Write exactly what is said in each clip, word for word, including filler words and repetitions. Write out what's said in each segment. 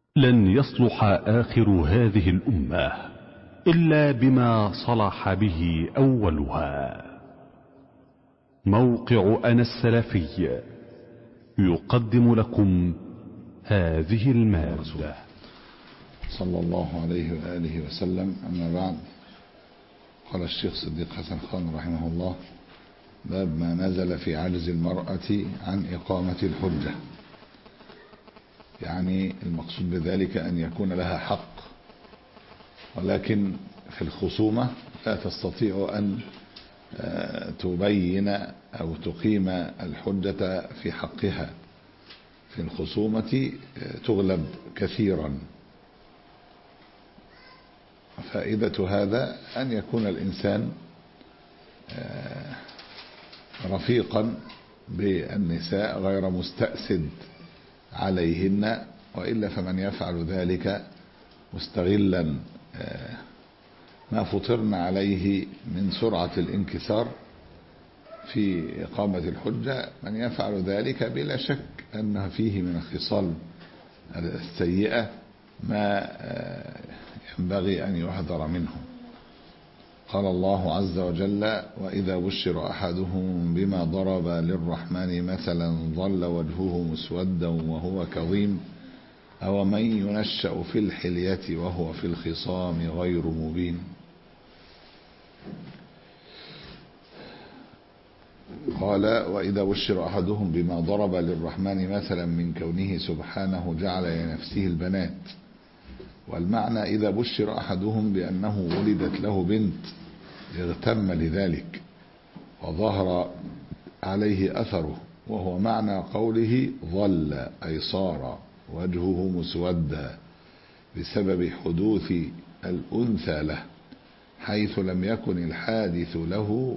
لن يصلح آخر هذه الأمة إلا بما صلح به أولها. موقع أنا السلفي يقدم لكم هذه المادة. صلى الله عليه وآله وسلم. أما بعد، قال الشيخ صديق حسن خان رحمه الله: باب ما نزل في عجز المرأة عن إقامة الحجة. يعني المقصود بذلك أن يكون لها حق، ولكن في الخصومة لا تستطيع أن تبين أو تقيم الحجة في حقها. في الخصومة تغلب كثيرا. فائدة هذا أن يكون الإنسان رفيقا بالنساء غير مستأسد عليهن، وإلا فمن يفعل ذلك مستغلا ما فطرنا عليه من سرعة الانكسار في إقامة الحجة، من يفعل ذلك بلا شك أنه فيه من الخصال السيئة ما ينبغي أن يحذر منه. قال الله عز وجل: وإذا بشر أحدهم بما ضرب للرحمن مثلا ظل وجهه مسودا وهو كظيم أومن ينشأ في الحلية وهو في الخصام غير مبين. قال: وإذا بشر أحدهم بما ضرب للرحمن مثلا من كونه سبحانه جعل لنفسه البنات. والمعنى إذا بشر أحدهم بأنه ولدت له بنت اغتم لذلك وظهر عليه أثره، وهو معنى قوله ظل أي صار وجهه مسودا بسبب حدوث الأنثى له، حيث لم يكن الحادث له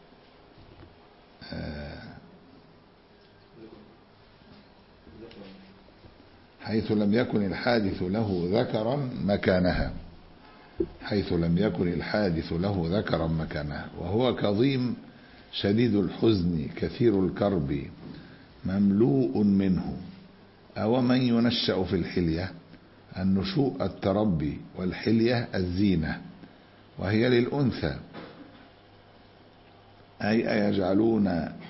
حيث لم يكن الحادث له ذكرا مكانها حيث لم يكن الحادث له ذكرا مكانها وهو كظيم شديد الحزن كثير الكرب مملوء منه. أو من ينشأ في الحلية، النشوء التربي، والحلية الزينة، وهي للأنثى، أي أيجعلون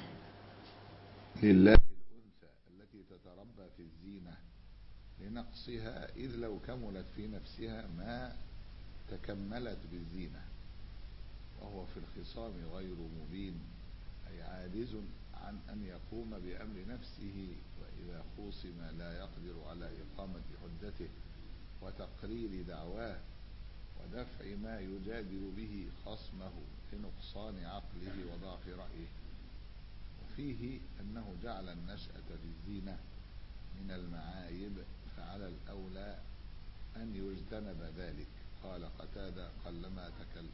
لله الأنثى التي تتربى في الزينة لنقصها، إذ لو كملت في نفسها ما تكملت بالزينة. وهو في الخصام غير مبين، أي عاجز عن أن يقوم بأمر نفسه، وإذا خوصم لا يقدر على إقامة حجته وتقرير دعواه ودفع ما يجادل به خصمه لنقصان عقله وضعف رأيه. وفيه أنه جعل النشأة في الزينة من المعايب، فعلى الأولى أن يجتنب ذلك. قال قتادة: قلما تكلم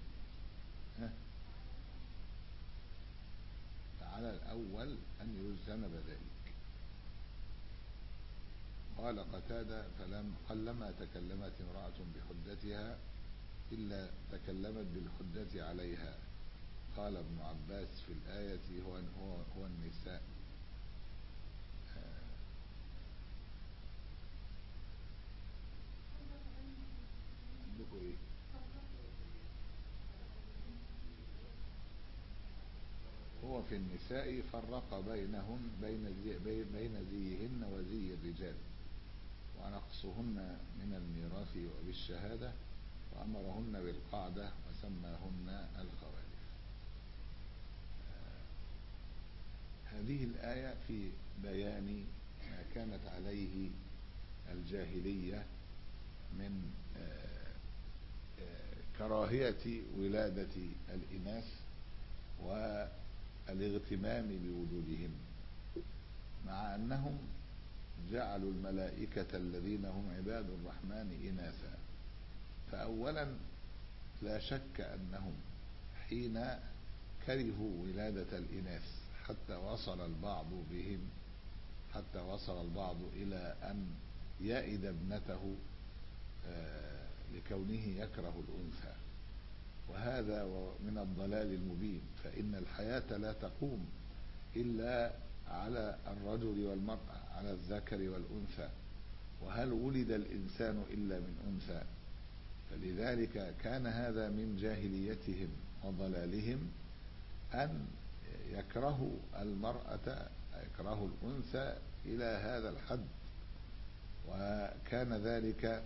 فعلى الأول أن يجتنب ذلك. قال قتادة: فلم قلما تكلمت امرأة بحجتها إلا تكلمت بالحجة عليها. قال ابن عباس في الآية: هو, هو, هو النساء. عندكم إيه؟ هو في النساء فرق بينهن بين زي بين زيهن وزي الرجال، ونقصهن من الميراث وبالشهادة، وأمرهن بالقعدة وسماهن الخوالف. هذه الآية في بيان ما كانت عليه الجاهلية من كراهية ولادة الإناث والاغتمام بوجودهم، مع أنهم جعلوا الملائكة الذين هم عباد الرحمن إناثا. فأولا لا شك أنهم حين كرهوا ولادة الإناث حتى وصل البعض بهم حتى وصل البعض إلى أن يئد ابنته لكونه يكره الأنثى، وهذا من الضلال المبين. فإن الحياة لا تقوم إلا على الرجل والمرأة، على الذكر والأنثى، وهل ولد الإنسان إلا من أنثى؟ فلذلك كان هذا من جاهليتهم وضلالهم أن يكرهوا المرأة يكرهوا الأنثى إلى هذا الحد، وكان ذلك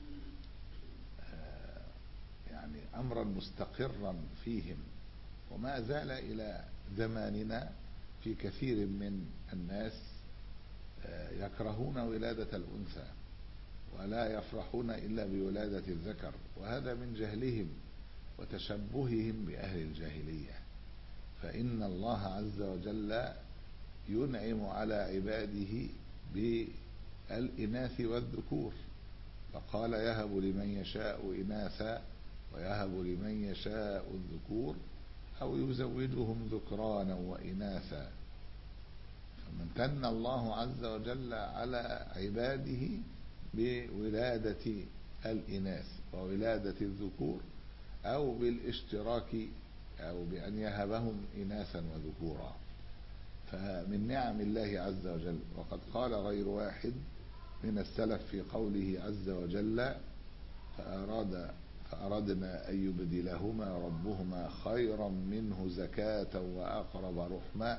يعني أمرا مستقرا فيهم، وما زال إلى زماننا في كثير من الناس يكرهون ولادة الأنثى ولا يفرحون إلا بولادة الذكر، وهذا من جهلهم وتشبههم بأهل الجاهلية. فإن الله عز وجل ينعم على عباده بالإناث والذكور، فقال يهب لمن يشاء إناثا ويهب لمن يشاء الذكور أو يزوجهم ذكرانا وإناثا. فمن الله عز وجل على عباده بولادة الإناث وولادة الذكور، أو بالاشتراك أو بأن يهبهم إناثا وذكورا، فمن نعم الله عز وجل. وقد قال غير واحد من السلف في قوله عز وجل فأراد فأردنا أن يبدلهما ربهما خيرا منه زكاة وأقرب رحما.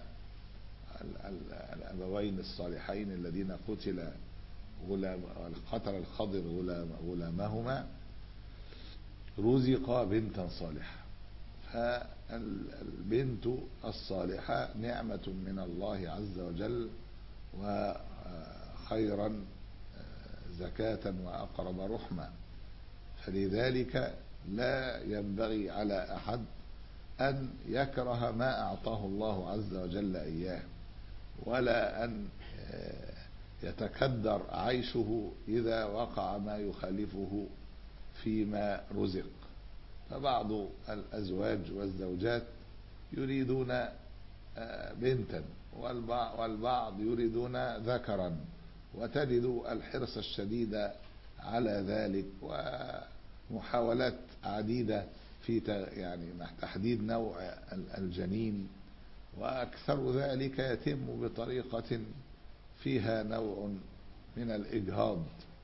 الأبوين الصالحين الذين قتل غلام قتل الخضر غلام غلامهما رزقا بنتا صالحة، فالبنت الصالحة نعمة من الله عز وجل وخيرا زكاة وأقرب رحما. فلذلك لا ينبغي على أحد أن يكره ما أعطاه الله عز وجل إياه، ولا أن يتكدر عيشه إذا وقع ما يخالفه فيما رزق. فبعض الأزواج والزوجات يريدون بنتا والبعض يريدون ذكرا، وتجد الحرص الشديد على ذلك ومحاولات عديدة في يعني تحديد نوع الجنين، وأكثر ذلك يتم بطريقة فيها نوع من الإجهاض.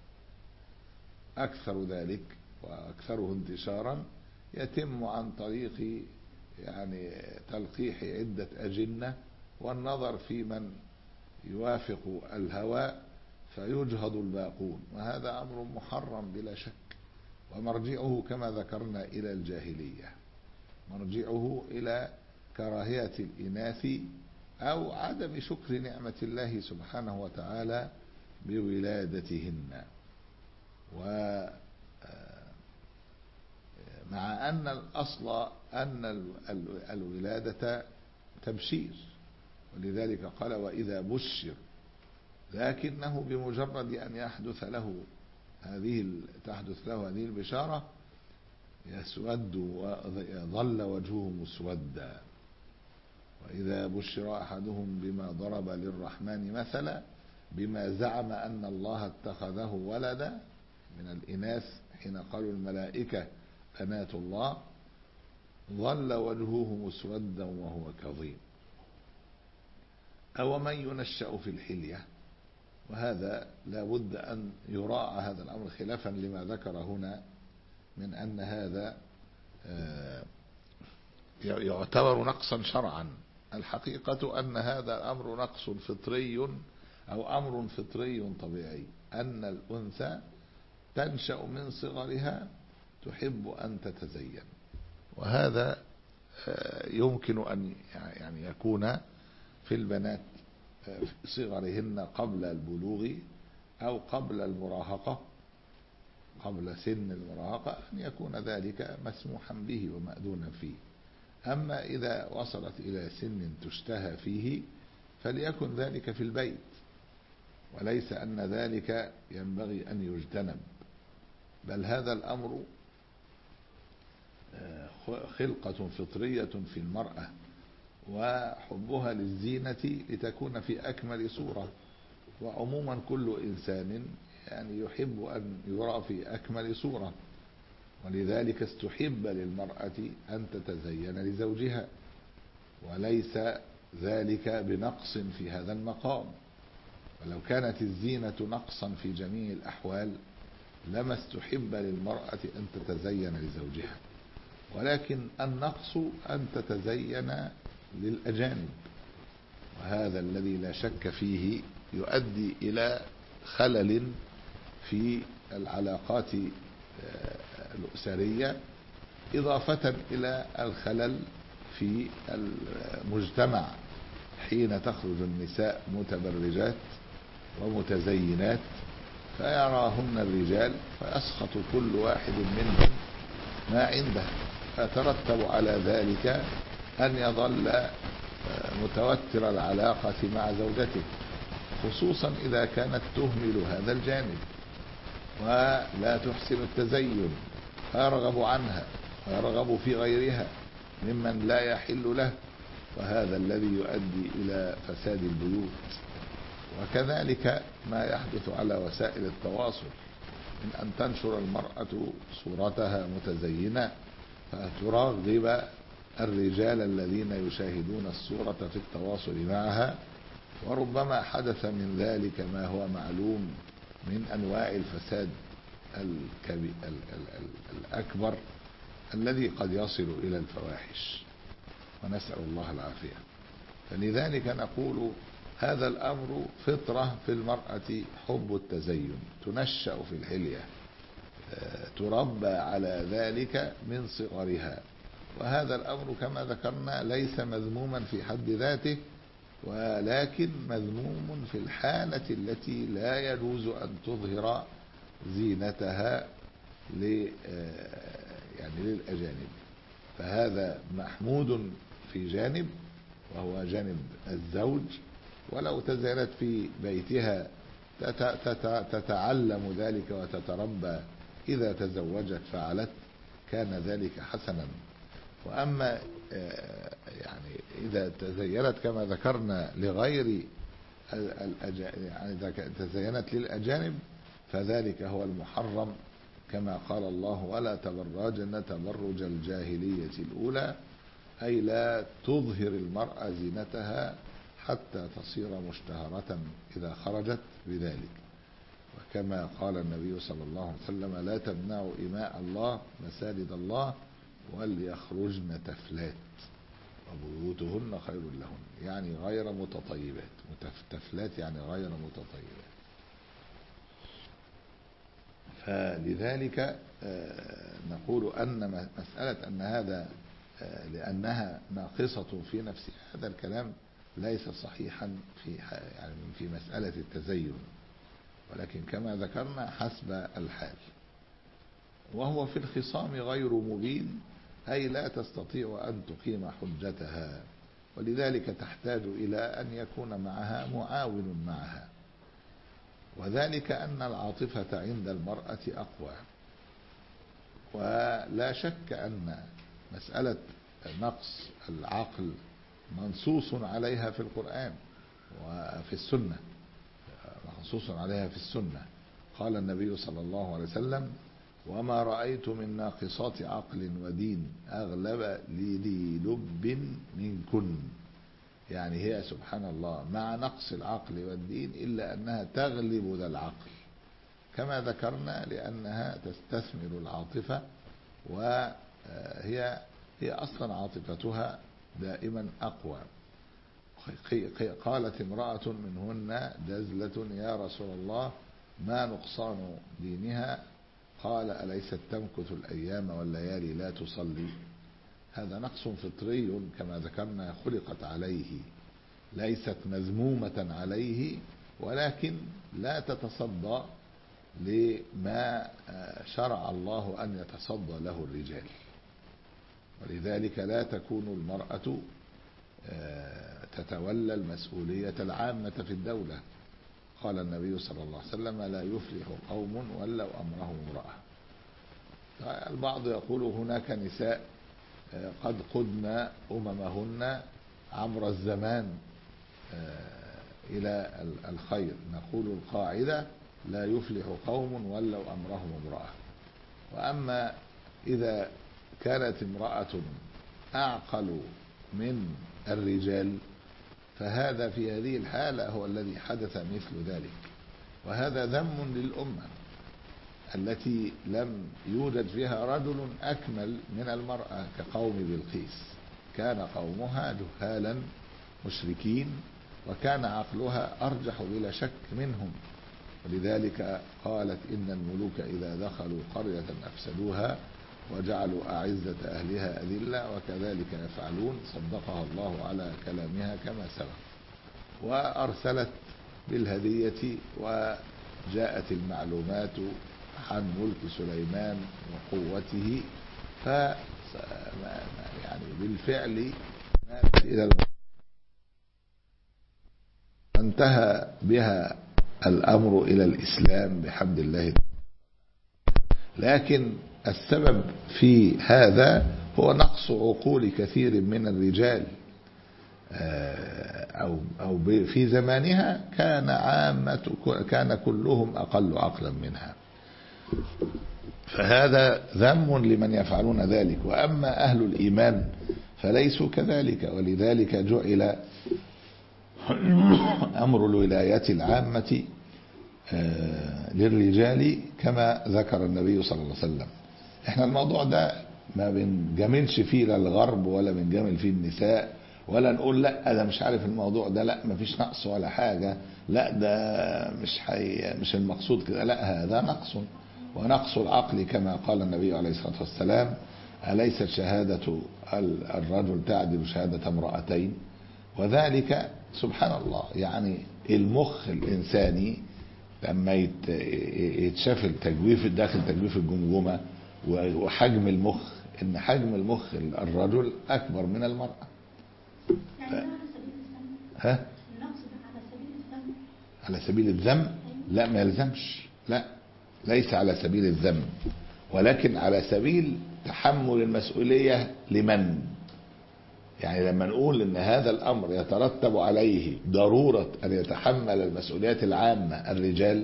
أكثر ذلك وأكثره انتشارا يتم عن طريق يعني تلقيح عدة أجنة والنظر في من يوافق الهوى فيجهض الباقون، وهذا أمر محرم بلا شك، ومرجعه كما ذكرنا إلى الجاهلية، مرجعه إلى كراهية الإناث أو عدم شكر نعمة الله سبحانه وتعالى بولادتهن. ومع أن الأصل أن الولادة تبشير، ولذلك قال وإذا بشر، لكنه بمجرد أن يحدث له هذه تحدث له هذه البشارة يسود وظل وجهه مسودا. وإذا بشر أحدهم بما ضرب للرحمن مثلا بما زعم أن الله اتخذه ولدا من الإناث حين قالوا الملائكة بنات الله ظل وجهه مسودا وهو كظيم. أو من ينشأ في الحلية، وهذا لا بد أن يراعى هذا الأمر خلافا لما ذكر هنا من أن هذا يعتبر نقصا شرعا. الحقيقة أن هذا الأمر نقص فطري أو أمر فطري طبيعي، أن الأنثى تنشأ من صغرها تحب أن تتزين، وهذا يمكن أن يعني يكون في البنات في صغرهن قبل البلوغ أو قبل المراهقة، قبل سن المراهقة، أن يكون ذلك مسموحا به ومأذونا فيه. أما إذا وصلت إلى سن تشتهى فيه فليكن ذلك في البيت، وليس أن ذلك ينبغي أن يجتنب، بل هذا الأمر خلقة فطرية في المرأة، وحبها للزينة لتكون في أكمل صورة. وعموما كل إنسان يعني يحب أن يرى في أكمل صورة، ولذلك استحب للمرأة أن تتزين لزوجها، وليس ذلك بنقص في هذا المقام. ولو كانت الزينة نقصا في جميع الأحوال لما استحب للمرأة أن تتزين لزوجها، ولكن النقص أن تتزين للأجانب، وهذا الذي لا شك فيه يؤدي إلى خلل في العلاقات الأسرية، إضافة إلى الخلل في المجتمع حين تخرج النساء متبرجات ومتزينات فيراهن الرجال فيسخط كل واحد منهم ما عنده، فترتب على ذلك أن يظل متوتر العلاقة مع زوجته، خصوصا إذا كانت تهمل هذا الجانب ولا تحسن التزين، فيرغب عنها ويرغب في غيرها ممن لا يحل له، وهذا الذي يؤدي إلى فساد البيوت. وكذلك ما يحدث على وسائل التواصل من أن تنشر المرأة صورتها متزينة فتراغب الرجال الذين يشاهدون الصورة في التواصل معها، وربما حدث من ذلك ما هو معلوم من أنواع الفساد الأكبر الذي قد يصل إلى الفواحش، ونسأل الله العافية. فلذلك نقول هذا الأمر فطرة في المرأة، حب التزين، تنشأ في الحلية، تربى على ذلك من صغرها، وهذا الأمر كما ذكرنا ليس مذموما في حد ذاته، ولكن مذموم في الحالة التي لا يجوز أن تظهر زينتها يعني للأجانب، فهذا محمود في جانب وهو جانب الزوج، ولو تزينت في بيتها تتعلم ذلك وتتربى، إذا تزوجت فعلت كان ذلك حسنا. وأما يعني إذا تزينت كما ذكرنا لغير يعني إذا تزينت للأجانب فذلك هو المحرم، كما قال الله: ولا تبرجن تبرج الجاهلية الأولى، أي لا تظهر المرأة زينتها حتى تصير مشتهرة إذا خرجت بذلك. وكما قال النبي صلى الله عليه وسلم: لا تمنعوا إماء الله مساجد الله وليخرجن تفلات وبيوتهن خير لهن، يعني غير متطيبات، تفلات يعني غير متطيبات. فلذلك نقول أن مسألة أن هذا لأنها ناقصة في نفسها، هذا الكلام ليس صحيحا في يعني في مسألة التزين، ولكن كما ذكرنا حسب الحال. وهو في الخصام غير مبين، أي لا تستطيع أن تقيم حجتها، ولذلك تحتاج إلى أن يكون معها معاون معها، وذلك أن العاطفة عند المرأة أقوى. ولا شك أن مسألة نقص العقل منصوص عليها في القرآن وفي السنة، منصوص عليها في السنة. قال النبي صلى الله عليه وسلم: وما رأيت من ناقصات عقل ودين أغلب لذي لب منكن، يعني هي سبحان الله مع نقص العقل والدين إلا أنها تغلب ذا العقل، كما ذكرنا لأنها تستثمر العاطفة، وهي هي أصلا عاطفتها دائما أقوى. قالت امرأة منهن جزلة: يا رسول الله ما نقصان دينها؟ قال: أليست تمكث الأيام والليالي لا تصلي؟ هذا نقص فطري كما ذكرنا خلقت عليه، ليست مذمومة عليه، ولكن لا تتصدى لما شرع الله أن يتصدى له الرجال، ولذلك لا تكون المرأة تتولى المسؤولية العامة في الدولة. قال النبي صلى الله عليه وسلم: لا يفلح قوم ولوا أمرهم امرأة. البعض يقول هناك نساء قد قدن أممهن عبر الزمان إلى الخير، نقول القاعدة: لا يفلح قوم ولوا أمرهم امرأة. وأما إذا كانت امرأة أعقل من الرجال فهذا في هذه الحالة هو الذي حدث مثل ذلك. وهذا ذم للأمة التي لم يوجد فيها رجل أكمل من المرأة كقوم بلقيس، كان قومها جهالا مشركين وكان عقلها أرجح بلا شك منهم، ولذلك قالت إن الملوك إذا دخلوا قرية أفسدوها وجعلوا أعزة أهلها أذلة وكذلك يفعلون. صدقها الله على كلامها كما سبق. وأرسلت بالهدية وجاءت المعلومات عن ملك سليمان وقوته، ف يعني بالفعل ماتت إلى انتهى بها الأمر إلى الإسلام بحمد الله. لكن السبب في هذا هو نقص عقول كثير من الرجال، أو أو في زمانها كان عامة كان كلهم أقل عقلا منها، فهذا ذم لمن يفعلون ذلك. وأما أهل الإيمان فليسوا كذلك، ولذلك جعل أمر الولايات العامة للرجال كما ذكر النبي صلى الله عليه وسلم. احنا الموضوع ده ما بنجاملش فيه لا الغرب ولا بنجامل فيه النساء، ولا نقول لا ده مش عارف الموضوع ده لا ما فيش نقص ولا حاجة، لا ده مش حي مش المقصود كده، لا هذا نقص، ونقص العقل كما قال النبي عليه الصلاة والسلام: أليست شهادة الرجل تعدل شهادة امرأتين؟ وذلك سبحان الله، يعني المخ الإنساني لما يتشاف التجويف داخل تجويف الجمجمة وحجم المخ، إن حجم المخ الرجل أكبر من المرأة. يعني ها؟ النقص ده على سبيل الذم؟ على سبيل الذم؟ لا ما يلزمش، لا ليس على سبيل الذم، ولكن على سبيل تحمل المسؤولية لمن؟ يعني لما نقول ان هذا الامر يترتب عليه ضرورة ان يتحمل المسؤوليات العامة الرجال،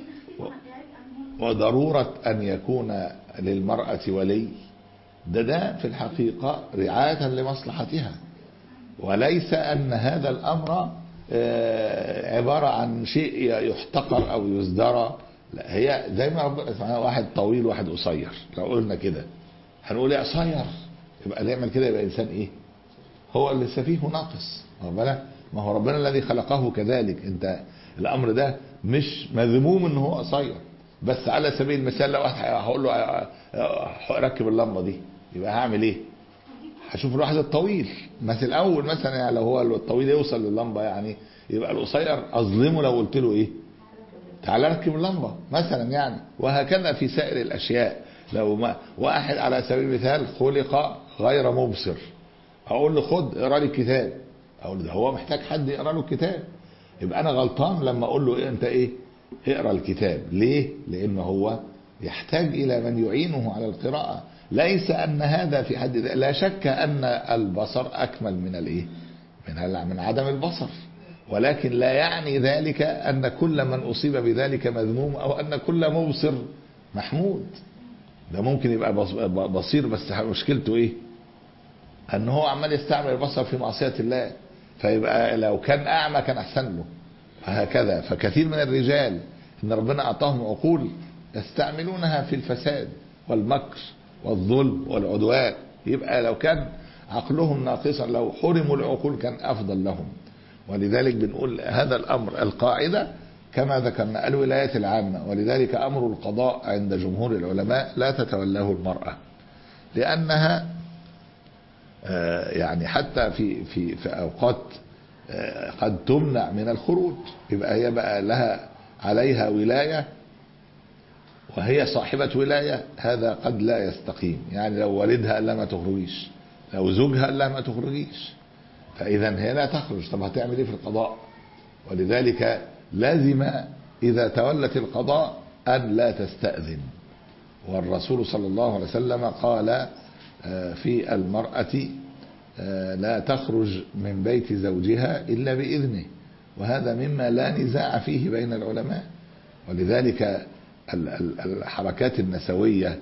وضرورة ان يكون للمرأة ولي، ده ده في الحقيقة رعاية لمصلحتها، وليس ان هذا الامر عبارة عن شيء يحتقر او يزدرى. لا، هي زي ما ربنا سبحانه واحد طويل واحد قصير، لو قلنا كده هنقول ايه قصير، يبقى اللي يعمل كده يبقى انسان ايه؟ هو اللي سفيه ناقص. ما هو ربنا الذي خلقه كذلك. انت الامر ده مش مذموم ان هو قصير، بس على سبيل المثال لو واحد هقول له ركب اللمبه دي، يبقى هعمل ايه؟ هشوف الواحد الطويل مثل الاول مثلا، يعني لو هو الطويل يوصل لللمبه، يعني يبقى القصير اظلمه لو قلت له ايه؟ تعالى ركب اللمبه مثلا يعني. وهكذا في سائر الاشياء، لو ما واحد على سبيل المثال خلق غير مبصر، اقول له خد اقرا لي الكتاب، اقول له ده هو محتاج حد يقرا له الكتاب، يبقى انا غلطان لما اقول له إيه انت ايه اقرا الكتاب. ليه؟ لانه هو يحتاج الى من يعينه على القراءه. ليس ان هذا في حد ذاته، لا شك ان البصر اكمل من الايه من من عدم البصر، ولكن لا يعني ذلك ان كل من اصيب بذلك مذموم او ان كل مبصر محمود. ده ممكن يبقى بصير بس مشكلته ايه؟ ان هو عمال يستعمل البصر في معصية الله، فيبقى لو كان اعمى كان احسن له. فهكذا فكثير من الرجال ان ربنا اعطاهم عقول يستعملونها في الفساد والمكر والظلم والعدوان، يبقى لو كان عقلهم ناقصا لو حرموا العقول كان افضل لهم. ولذلك بنقول هذا الامر القاعدة كما ذكرنا الولايات العامة، ولذلك امر القضاء عند جمهور العلماء لا تتولاه المرأة، لانها يعني حتى في في في اوقات قد تمنع من الخروج، يبقى هي بقى لها عليها ولاية وهي صاحبة ولاية، هذا قد لا يستقيم. يعني لو والدها قال لها ما تخرجيش، لو زوجها قال لها ما تخرجيش، فإذا هي لا تخرج. طب هتعمل ايه في القضاء؟ ولذلك لازم إذا تولت القضاء أن لا تستأذن. والرسول صلى الله عليه وسلم قال في المرأة لا تخرج من بيت زوجها إلا بإذنه، وهذا مما لا نزاع فيه بين العلماء. ولذلك الحركات النسوية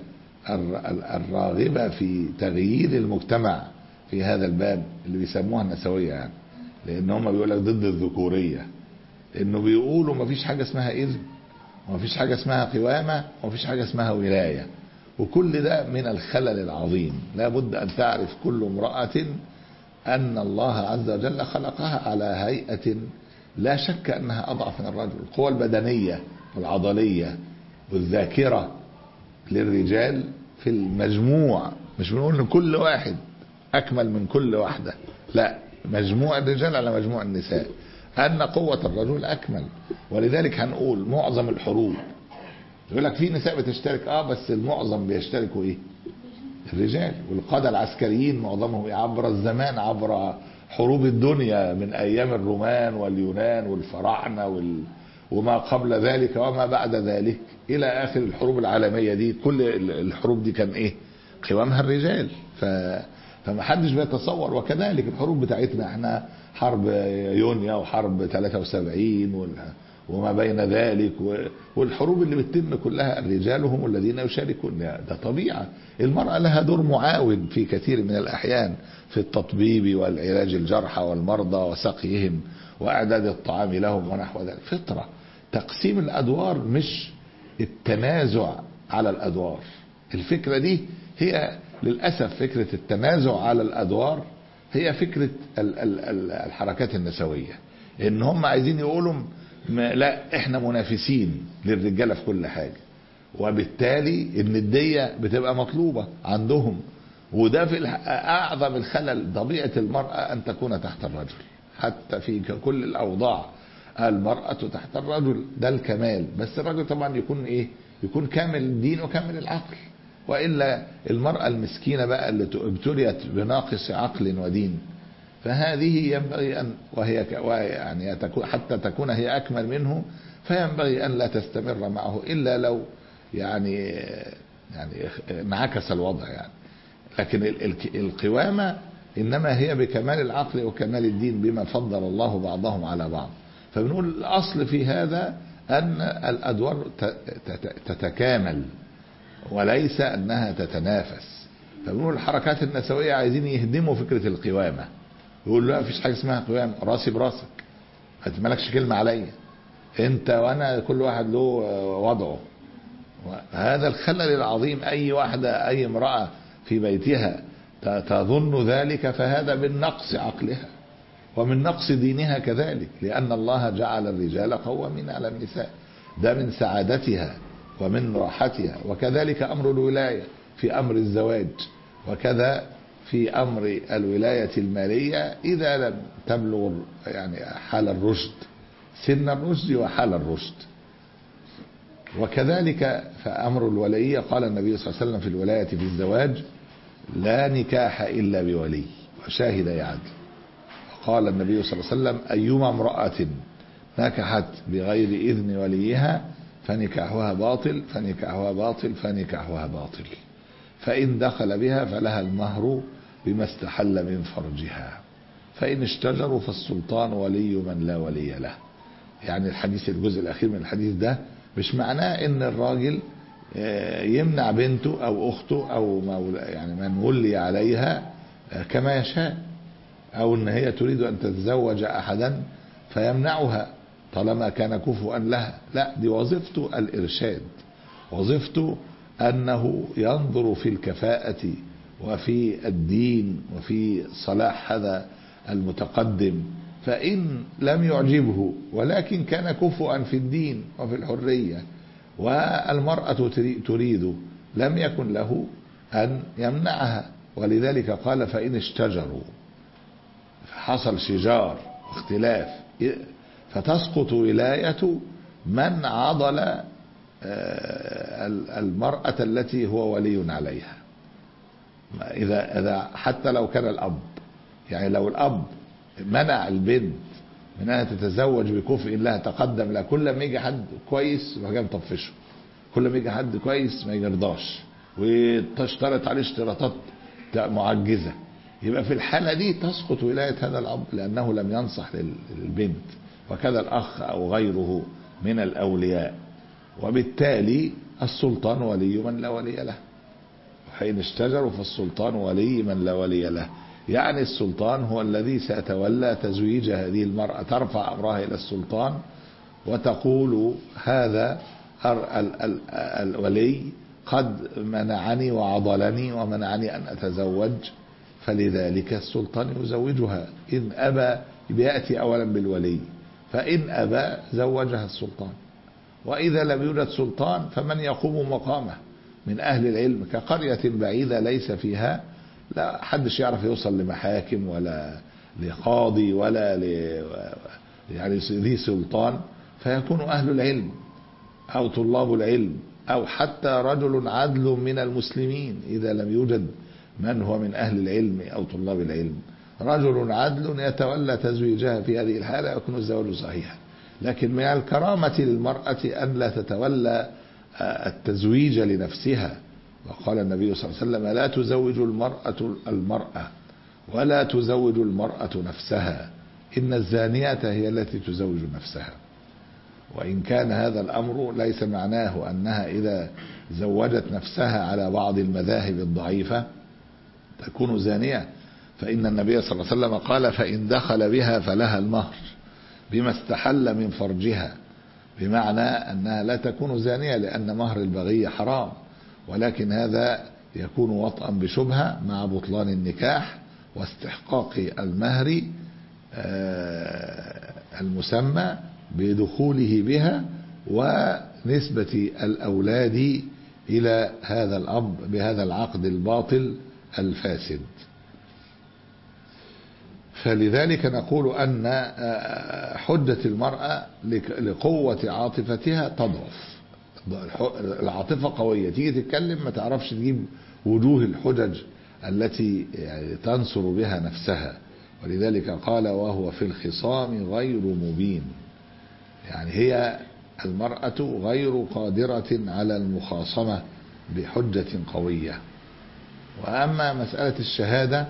الراغبة في تغيير المجتمع في هذا الباب اللي بيسموها النسوية، يعني لان هم بيقول لك ضد الذكورية، انه بيقولوا ما فيش حاجة اسمها اذن، وما فيش حاجة اسمها قوامة، وما فيش حاجة اسمها ولاية. وكل ده من الخلل العظيم. لا بد ان تعرف كل امرأة ان الله عز وجل خلقها على هيئة لا شك انها اضعف من الرجل. القوى البدنية والعضلية والذاكرة للرجال في المجموع، مش بنقول ان كل واحد اكمل من كل واحدة، لا، مجموع الرجال على مجموع النساء، ان قوة الرجل اكمل. ولذلك هنقول معظم الحروب يقول لك في نساء بتشترك، اه بس المعظم بيشتركوا ايه؟ الرجال. والقادة العسكريين معظمهم عبر الزمان، عبر حروب الدنيا من ايام الرومان واليونان والفراعنة وال... وما قبل ذلك وما بعد ذلك الى اخر الحروب العالمية دي، كل الحروب دي كان ايه؟ قوامها الرجال. ف... فما حدش بيتصور. وكذلك الحروب بتاعتنا احنا، حرب يونيو وحرب ثلاثة وسبعين وال... وما بين ذلك، والحروب اللي بتتم كلها الرجال هم الذين يشاركون. ده طبيعة. المرأة لها دور معاون في كثير من الأحيان في التطبيب والعلاج الجرحى والمرضى وسقيهم وإعداد الطعام لهم ونحو ذلك. فطرة. تقسيم الأدوار مش التنازع على الأدوار. الفكرة دي هي للأسف فكرة التنازع على الأدوار، هي فكرة الحركات النسوية، إن هم عايزين يقولوا لا احنا منافسين للرجاله في كل حاجه، وبالتالي النديه بتبقى مطلوبه عندهم. وده في اعظم الخلل. طبيعه المراه ان تكون تحت الرجل حتى في كل الاوضاع. المراه تحت الرجل ده الكمال، بس الرجل طبعا يكون ايه؟ يكون كامل الدين وكامل العقل. والا المراه المسكينه بقى اللي ابتليت بناقص عقل ودين، فهذه ينبغي أن وهي يعني تكون حتى تكون هي أكمل منه، فينبغي أن لا تستمر معه إلا لو يعني يعني انعكس الوضع يعني. لكن القوامة إنما هي بكمال العقل وكمال الدين بما فضل الله بعضهم على بعض. فبنقول الأصل في هذا أن الأدوار تتكامل وليس أنها تتنافس. فبنقول الحركات النسوية عايزين يهدموا فكرة القوامة، يقول لا مفيش حاجه اسمها قوام، راسي براسك، ما مالكش كلمه عليا، انت وانا كل واحد له وضعه. هذا الخلل العظيم. اي واحده اي امراه في بيتها تظن ذلك فهذا من نقص عقلها ومن نقص دينها كذلك، لان الله جعل الرجال قوامين على النساء، ده من سعادتها ومن راحتها. وكذلك امر الولايه في امر الزواج، وكذا في أمر الولاية المالية إذا لم تبلغ يعني حال الرشد، سن الرشد وحال الرشد. وكذلك فأمر الولية قال النبي صلى الله عليه وسلم في الولاية في الزواج لا نكاح إلا بولي وشاهد يعدل. قال النبي صلى الله عليه وسلم أيما امرأة نكحت بغير إذن وليها فنكاحها باطل فنكاحها باطل فنكاحها باطل، فإن دخل بها فلها المهر بما استحل من فرجها، فإن اشتجروا فالسلطان ولي من لا ولي له. يعني الحديث الجزء الأخير من الحديث ده مش معناه إن الراجل يمنع بنته أو أخته أو يعني من ولي عليها كما يشاء، أو إن هي تريد أن تتزوج أحدا فيمنعها طالما كان كفوا لها. لا، دي وظيفته الإرشاد، وظيفته أنه ينظر في الكفاءة وفي الدين وفي صلاح هذا المتقدم. فإن لم يعجبه ولكن كان كفوا في الدين وفي الحرية والمرأة تريد لم يكن له أن يمنعها. ولذلك قال فإن اشتجروا، حصل شجار واختلاف، فتسقط ولاية من عضل المرأة التي هو ولي عليها. إذا إذا حتى لو كان الأب، يعني لو الأب منع البنت من أنها تتزوج بكفء لها، تقدم لها كل ما يجي حد كويس وجاب طفشه، كل ما يجي حد كويس ما يرضاش وتشترط عليه اشتراطات معجزة، يبقى في الحالة دي تسقط ولاية هذا الأب لأنه لم ينصح للبنت، وكذا الأخ أو غيره من الأولياء. وبالتالي السلطان ولي من لا ولي له، فإن اشتجروا فالسلطان ولي من لا ولي له. يعني السلطان هو الذي سيتولى تزويج هذه المرأة، ترفع أمرها إلى السلطان وتقول هذا الولي قد منعني وعضلني ومنعني أن أتزوج، فلذلك السلطان يزوجها. إن أبى بيأتي أولا بالولي، فإن أبى زوجها السلطان. وإذا لم يوجد سلطان فمن يقوم مقامه من أهل العلم كقرية بعيدة ليس فيها لا حدش يعرف يوصل لمحاكم ولا لقاضي ولا ل يعني ذي سلطان، فيكون أهل العلم أو طلاب العلم أو حتى رجل عدل من المسلمين. إذا لم يوجد من هو من أهل العلم أو طلاب العلم، رجل عدل يتولى تزويجها، في هذه الحالة يكون الزواج صحيحا. لكن من الكرامة للمرأة أن لا تتولى التزويج لنفسها. وقال النبي صلى الله عليه وسلم لا تزوج المرأة المرأة ولا تزوج المرأة نفسها، إن الزانية هي التي تزوج نفسها. وإن كان هذا الأمر ليس معناه أنها إذا زوجت نفسها على بعض المذاهب الضعيفة تكون زانية، فإن النبي صلى الله عليه وسلم قال فإن دخل بها فلها المهر بما استحل من فرجها، بمعنى أنها لا تكون زانية لأن مهر البغي حرام، ولكن هذا يكون وطئا بشبهة مع بطلان النكاح واستحقاق المهر المسمى بدخوله بها ونسبة الأولاد إلى هذا الأب بهذا العقد الباطل الفاسد. فلذلك نقول أن حجة المرأة لقوة عاطفتها تضعف. العاطفة قوية، تيجي تتكلم ما تعرفش تجيب وجوه الحجج التي يعني تنصر بها نفسها. ولذلك قال وهو في الخصام غير مبين، يعني هي المرأة غير قادرة على المخاصمة بحجة قوية. وأما مسألة الشهادة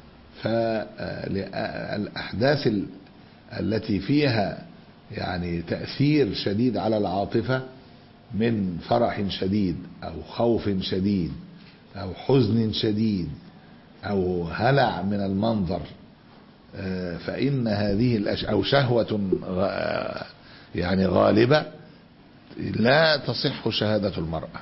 فالأحداث التي فيها يعني تأثير شديد على العاطفة من فرح شديد أو خوف شديد أو حزن شديد أو هلع من المنظر، فإن هذه الأشياء أو شهوة يعني غالبة لا تصح شهادة المرأة.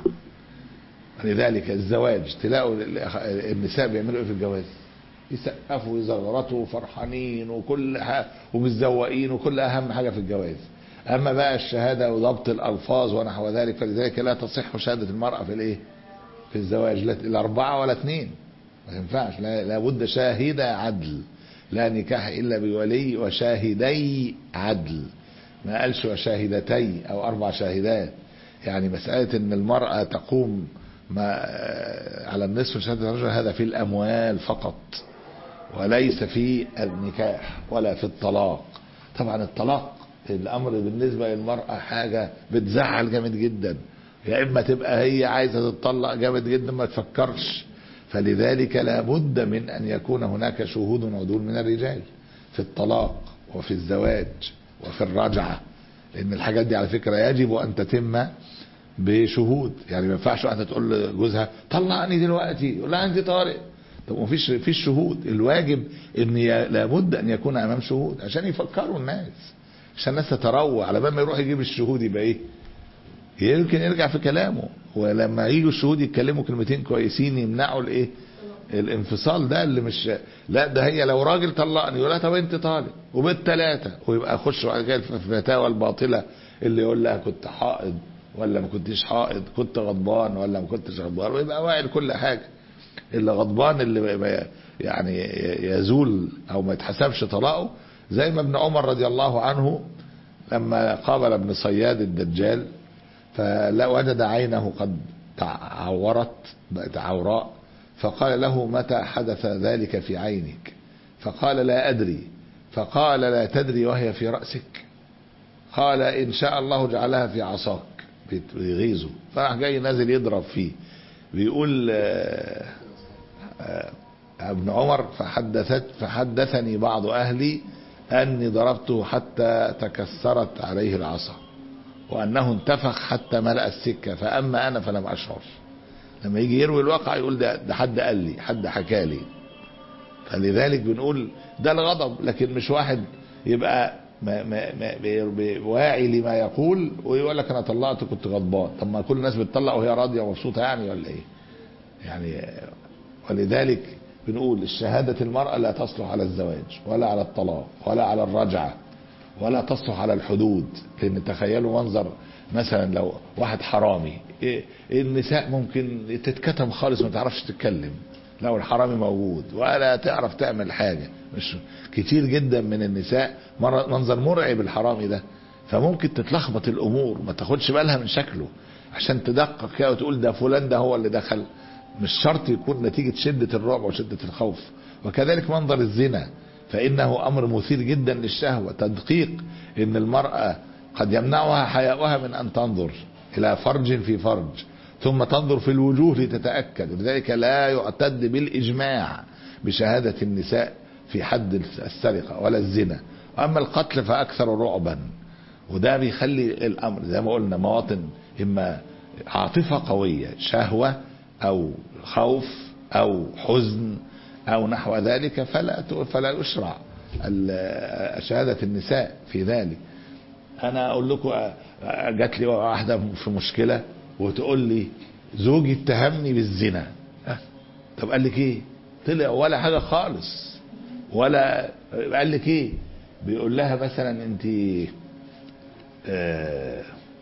لذلك الزواج تلاقوا النساء بيعملوا ايه في الجواز؟ يسقفوا ويزغرطوا فرحانين وكل ومتزوقين وكل اهم حاجة في الجواز. اما بقى الشهادة وضبط الالفاظ ونحو ذلك فلذلك لا تصح شهادة المرأة في الايه؟ في الزواج، لا الاربعة ولا اثنين، ما ينفعش، لا بد شاهدة عدل، لا نكاح الا بولي وشاهدي عدل، ما قالش وشاهدتي او اربع شاهدات. يعني مسألة ان المرأة تقوم ما على النصف شهادة الرجل هذا في الاموال فقط وليس في النكاح ولا في الطلاق. طبعا الطلاق الامر بالنسبة للمرأة حاجة بتزعل جامد جدا، يا اما تبقى هي عايزة تطلق جامد جدا ما تفكرش. فلذلك لا بد من ان يكون هناك شهود عدول من الرجال في الطلاق وفي الزواج وفي الرجعة، لان الحاجات دي على فكرة يجب ان تتم بشهود. يعني ما ينفعش واحدة تقول لجوزها طلقني دلوقتي يقول لها انت طارق، طب ما فيش فيش شهود. الواجب ان لابد ان يكون امام شهود عشان يفكروا الناس، عشان الناس تتروى على بال ما يروح يجيب الشهود يبقى ايه، يمكن يرجع في كلامه. ولما يجوا الشهود يتكلموا كلمتين كويسين يمنعوا الايه الانفصال ده اللي مش لا ده هي لو راجل طلقني يقول لها طب انت طالق وبالثلاثه، ويبقى اخش بعد كده في الفتاوى الباطله اللي يقول لها كنت حائض ولا ما كنتش حائض، كنت غضبان ولا ما كنتش غضبان، ويبقى واعي كل حاجه. اللي غضبان اللي يعني يزول او ما يتحسبش طلاقه، زي ما ابن عمر رضي الله عنه لما قابل ابن صياد الدجال فلا وجد عينه قد تعورت بقت عوراء، فقال له متى حدث ذلك في عينك؟ فقال لا أدري. فقال لا تدري وهي في رأسك؟ قال إن شاء الله جعلها في عصاك، بيغيظه. فراح جاي نازل يضرب فيه، بيقول آآ آآ ابن عمر فحدثت فحدثني بعض أهلي أني ضربته حتى تكسرت عليه العصا وأنه انتفخ حتى ملأ السكة، فأما أنا فلم أشعر. لما يجي يروي الواقع يقول ده, ده حد قال لي، حد حكى لي. فلذلك بنقول ده الغضب، لكن مش واحد يبقى ما ما ما واعي لما يقول ويقول لك انا طلقت كنت غضبان. طب ما كل الناس بتطلق وهي راضيه ومبسوطه يعني ولا ايه؟ يعني ولذلك بنقول الشهاده المراه لا تصلح على الزواج ولا على الطلاق ولا على الرجعه ولا تصلح على الحدود. لان تخيلوا منظر مثلا لو واحد حرامي، النساء ممكن تتكتم خالص ما تعرفش تتكلم لو الحرامي موجود، ولا تعرف تعمل حاجة. مش كتير جدا من النساء منظر مرعب الحرامي ده، فممكن تتلخبط الامور ما تاخدش بالها من شكله عشان تدقق كده وتقول ده فلان ده هو اللي دخل. مش شرط يكون نتيجة شدة الرعب وشدة الخوف. وكذلك منظر الزنا فإنه أمر مثير جدا للشهوة. تدقيق إن المرأة قد يمنعها حياؤها من أن تنظر إلى فرج في فرج، ثم تنظر في الوجوه لتتأكد. لذلك لا يعتد بالإجماع بشهادة النساء في حد السرقة ولا الزنا. أما القتل فأكثر رعبا، وده بيخلي الأمر زي ما قلنا مواطن إما عاطفة قوية شهوة أو خوف أو حزن أو نحو ذلك، فلا فلا يشرع شهادة النساء في ذلك. أنا أقول لكم جات لي واحدة في مشكلة وتقول لي زوجي اتهمني بالزنا. أه؟ طب قال لك ايه؟ طلع ولا حاجة خالص. ولا قال لك ايه؟ بيقول لها مثلا انت آه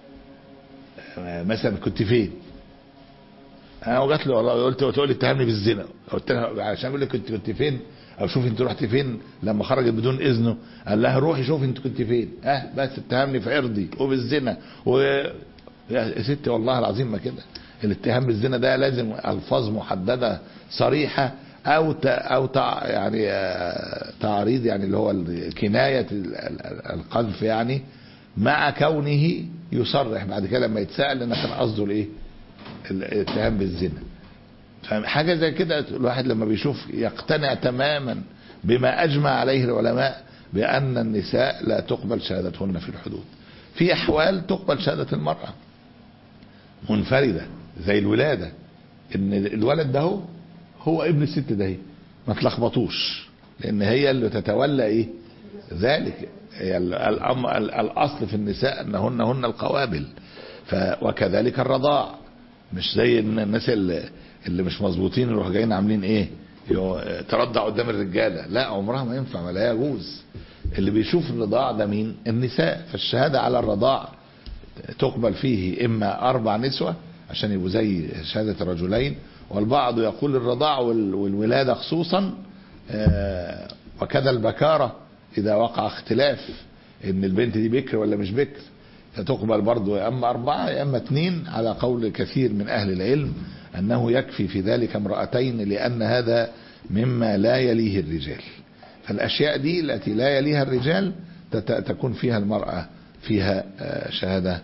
مثلا كنت فين؟ انا جات لي والله قلت تقول لي اتهمني بالزنا، قلت لها عشان اقول لك كنت كنت فين او شوفي انت رحت فين لما خرجت بدون اذنه. قال لها روحي شوفي انت كنت فين. اه بس اتهمني في عرضي وبالزنا و يا ستي والله العظيم ما كده. الاتهام بالزنا ده لازم الفاظ محدده صريحه او او يعني تعريض، يعني اللي هو كنايه القذف، يعني مع كونه يصرح بعد كده لما يتسال ان كان قصده الايه؟ الاتهام بالزنا. فحاجه زي كده الواحد لما بيشوف يقتنع تماما بما اجمع عليه العلماء بان النساء لا تقبل شهادتهن في الحدود. في احوال تقبل شهاده المراه منفردة زي الولادة، ان الولد ده هو, هو ابن الست ده، ما تلخبطوش، لان هي اللي تتولى ايه ذلك. هي الأمر الاصل في النساء انهن هن القوابل. وكذلك الرضاع، مش زي الناس اللي, اللي مش مظبوطين يروحوا جايين عاملين ايه ترضع قدام الرجاله. لا، عمرها ما ينفع ولا يجوز. اللي بيشوف الرضاع ده مين؟ النساء. فالشهاده على الرضاع تقبل فيه اما اربع نسوة عشان يبقوا زي شهادة الرجلين، والبعض يقول الرضاع والولادة خصوصا، وكذا البكارة اذا وقع اختلاف ان البنت دي بكر ولا مش بكر فتقبل برضو يا اما اربعة يا اما اثنين، على قول كثير من اهل العلم انه يكفي في ذلك امرأتين، لان هذا مما لا يليه الرجال. فالاشياء دي التي لا يليها الرجال تكون فيها المرأة فيها شهادة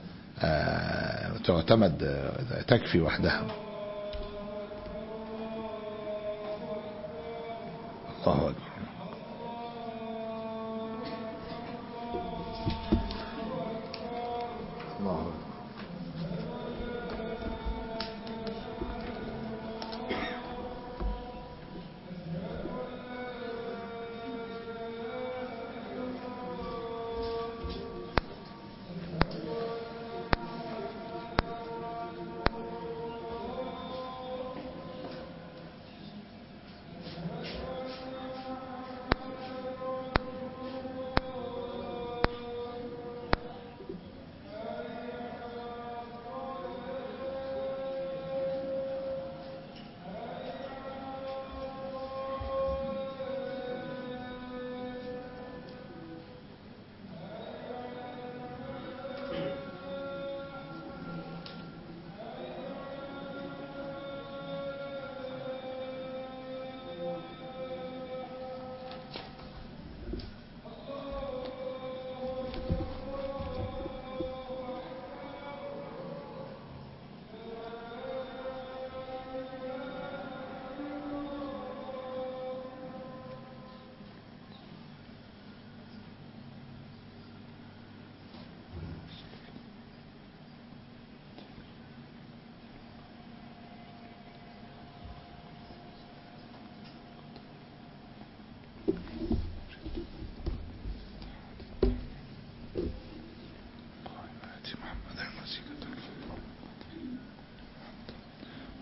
تعتمد تكفي وحدها. الله أكبر. الله أكبر.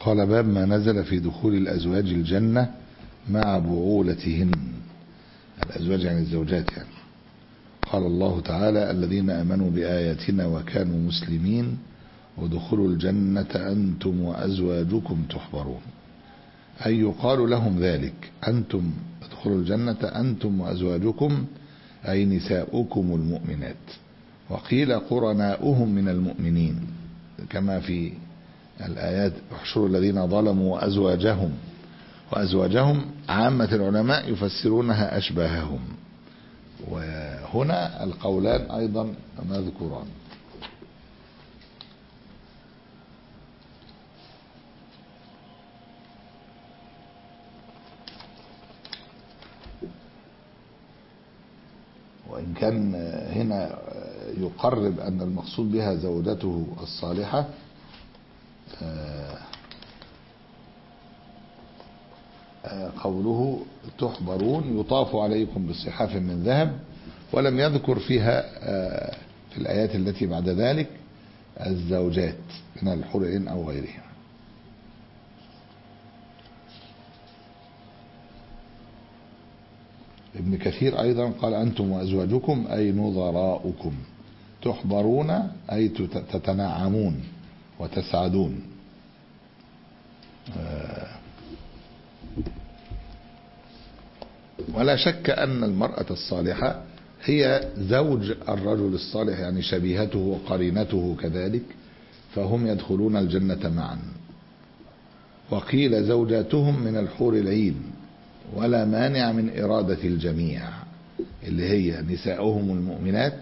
قال باب ما نزل في دخول الأزواج الجنة مع بعولتهن، الأزواج يعني الزوجات يعني. قال الله تعالى الذين آمنوا بآياتنا وكانوا مسلمين ودخلوا الجنة أنتم وأزواجكم تحبرون، أي يقال لهم ذلك أنتم ادخلوا الجنة أنتم وأزواجكم أي نساؤكم المؤمنات، وقيل قرناؤهم من المؤمنين كما في الآيات احشروا الذين ظلموا وأزواجهم، وأزواجهم عامة العلماء يفسرونها أشباههم، وهنا القولان أيضا مذكوران. وإن كان هنا يقرب أن المقصود بها زوجته الصالحة، قوله تحبرون يطاف عليكم بصحاف من ذهب، ولم يذكر فيها في الآيات التي بعد ذلك الزوجات من الحور العين أو غيرها. ابن كثير أيضا قال أنتم وأزواجكم أي نظراؤكم، تحبرون أي تتنعمون وتسعدون. ولا شك أن المرأة الصالحة هي زوج الرجل الصالح، يعني شبيهته وقرينته كذلك، فهم يدخلون الجنة معا. وقيل زوجاتهم من الحور العين، ولا مانع من إرادة الجميع اللي هي نساؤهم المؤمنات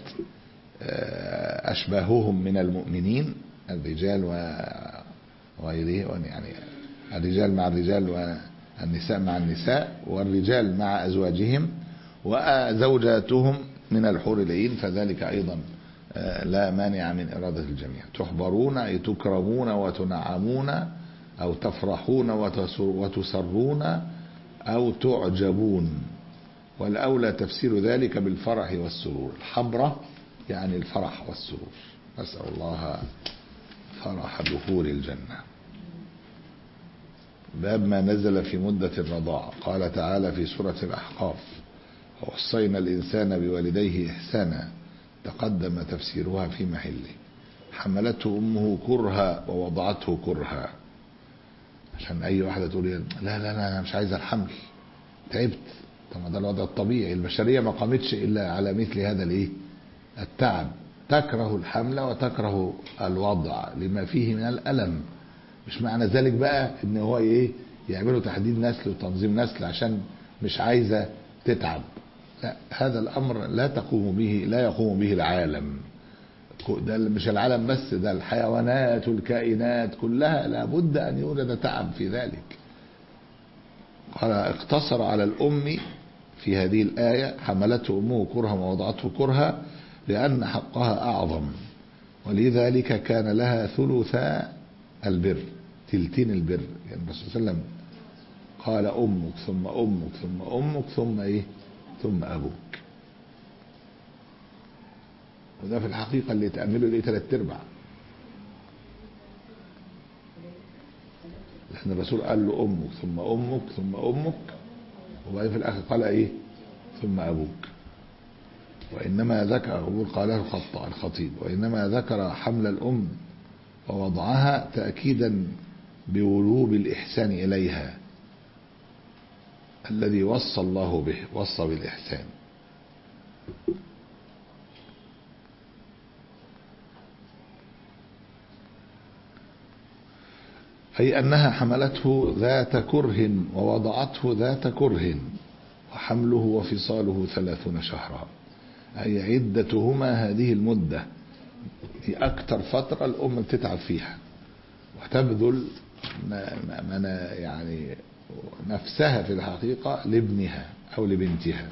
أشباههم من المؤمنين الرجال وغيره، يعني الرجال مع الرجال والنساء مع النساء والرجال مع أزواجهم، وزوجاتهم من الحور العين، فذلك أيضا لا مانع من إرادة الجميع. تحبرون أي تكرمون وتنعمون أو تفرحون وتسرون أو تعجبون، والأولى تفسير ذلك بالفرح والسرور. الحبرة يعني الفرح والسرور، نسأل الله فرح دخول الجنة. باب ما نزل في مدة الرضاعة. قال تعالى في سورة الأحقاف ووصينا الإنسان بوالديه إحسانا، تقدم تفسيرها في محله. حملته أمه كرها ووضعته كرها، عشان أي واحدة تقول لا لا لا أنا مش عايزة الحمل تعبت، طب ده الوضع الطبيعي، البشرية ما قامتش إلا على مثل هذا الإيه التعب، تكره الحمل وتكره الوضع لما فيه من الألم. مش معنى ذلك بقى ان هو ايه يعملوا تحديد نسل وتنظيم نسل عشان مش عايزة تتعب، لا، هذا الامر لا تقوم به لا يقوم به العالم، ده مش العالم بس، ده الحيوانات والكائنات كلها لابد ان يوجد تعب في ذلك. قال اقتصر على الام في هذه الآية حملته امه كرها ووضعته كرها لان حقها اعظم، ولذلك كان لها ثلثا البر، تلتين البر. يعني الرسول صلى الله عليه وسلم قال أمك ثم أمك ثم أمك ثم إيه ثم أبوك، وده في الحقيقة اللي تأمله ليه ثلاث أرباع، لأن الرسول قال له أمك ثم أمك ثم أمك، وبعدين في الآخر قال إيه ثم أبوك. وإنما ذكر قاله الخطيب وإنما ذكر حمل الأم ووضعها تأكيدا بوجوب الإحسان إليها الذي وصى الله به، وصى بالإحسان. أي أنها حملته ذات كره ووضعته ذات كره، وحمله وفصاله ثلاثون شهرا، أي عدتهما هذه المدة، في أكثر فترة الأم بتتعب فيها وتبذل يعني نفسها في الحقيقة لابنها أو لبنتها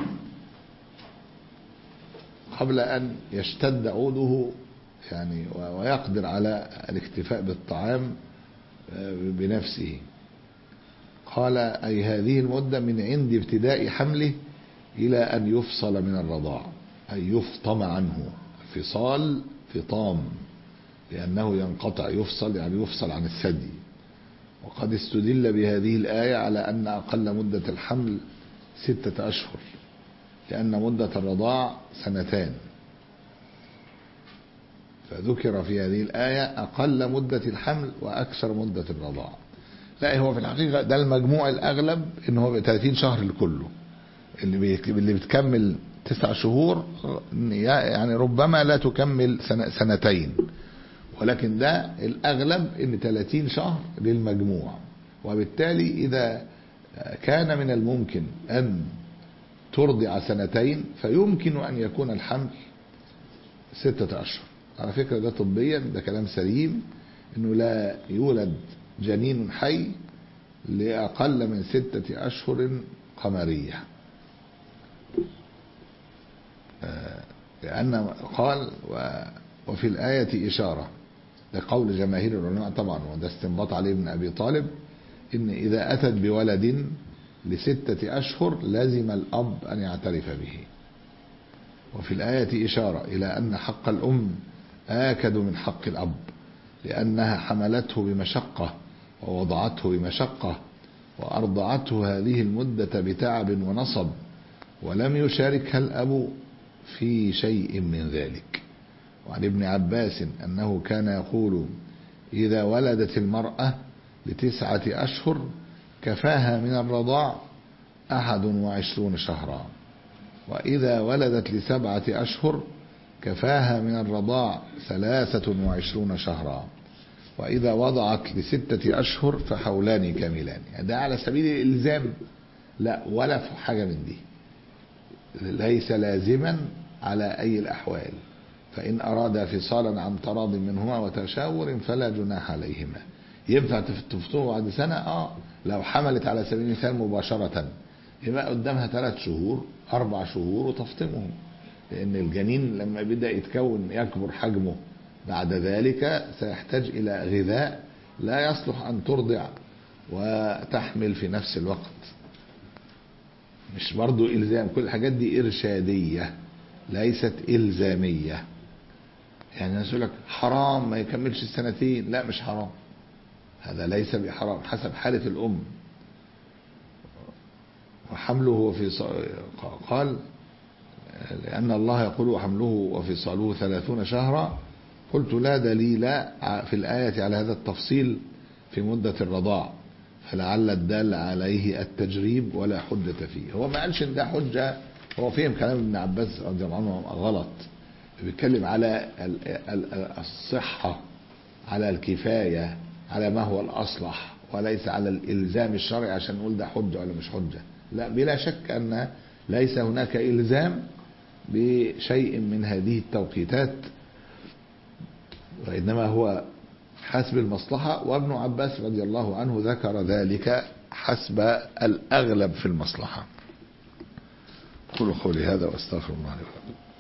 قبل أن يشتد عوده يعني ويقدر على الاكتفاء بالطعام بنفسه. قال أي هذه المدة من عند ابتداء حمله إلى أن يفصل من الرضاع، أي يفطم عنه، فصال فطام لأنه ينقطع، يفصل يعني يفصل عن الثدي، وقد استدل بهذه الآية على أن أقل مدة الحمل ستة أشهر، لأن مدة الرضاع سنتان، فذكر في هذه الآية أقل مدة الحمل وأكثر مدة الرضاع. لا، هو في الحقيقة ده المجموع الأغلب إن هو ثلاثين شهر الكله، اللي اللي بتكمل تسع شهور يعني ربما لا تكمل سنتين، ولكن ده الأغلب إن ثلاثين شهر للمجموع. وبالتالي إذا كان من الممكن أن ترضع سنتين فيمكن أن يكون الحمل ستة أشهر. على فكرة ده طبيا ده كلام سليم، إنه لا يولد جنين حي لأقل من ستة أشهر قمرية، لأن قال وفي الآية إشارة لقول جماهير العلماء طبعا، وده استنباط علي بن أبي طالب، إن إذا أتت بولد لستة أشهر لازم الأب أن يعترف به. وفي الآية إشارة إلى أن حق الأم آكد من حق الأب، لأنها حملته بمشقة ووضعته بمشقة وأرضعته هذه المدة بتعب ونصب، ولم يشاركها الأب في شيء من ذلك. وعن ابن عباس أنه كان يقول إذا ولدت المرأة لتسعة أشهر كفاها من الرضاع أحد وعشرون شهرا، وإذا ولدت لسبعة أشهر كفاها من الرضاع ثلاثة وعشرون شهرا، وإذا وضعت لستة أشهر فحولان كاملان. يعني ده على سبيل الإلزام، لا ولا في حاجة من دي، ليس لازما على أي الأحوال. فإن أراد فصالا عن تراض منهما وتشاور فلا جناح عليهما. ينفع تفطموا بعد سنة؟ آه لو حملت على سبيل المثال مباشرة يبقى قدامها ثلاث شهور أربع شهور وتفطمهم، لأن الجنين لما بدأ يتكون يكبر حجمه بعد ذلك سيحتاج إلى غذاء، لا يصلح أن ترضع وتحمل في نفس الوقت. مش برضو إلزام، كل الحاجات دي إرشادية ليست إلزامية. يعني الناس يقول لك حرام ما يكملش السنتين، لا مش حرام، هذا ليس بحرام حسب حالة الأم. وحمله في ص... قال لأن الله يقول وحمله وفصاله ثلاثون شهرا، قلت لا دليل في الآية على هذا التفصيل في مدة الرضاع، فلعل الدال عليه التجريب ولا حجة فيه. هو ما قالش ان ده حجة، هو فهم كلام ابن عباس رضي الله عنه غلط، بيتكلم على الصحة، على الكفاية، على ما هو الأصلح، وليس على الإلزام الشرعي عشان نقول ده حجة ولا مش حجة. لا، بلا شك أن ليس هناك إلزام بشيء من هذه التوقيتات، وإنما هو حسب المصلحة. وابن عباس رضي الله عنه ذكر ذلك حسب الأغلب في المصلحة. قولوا قولي هذا واستغفر الله لي ولكم.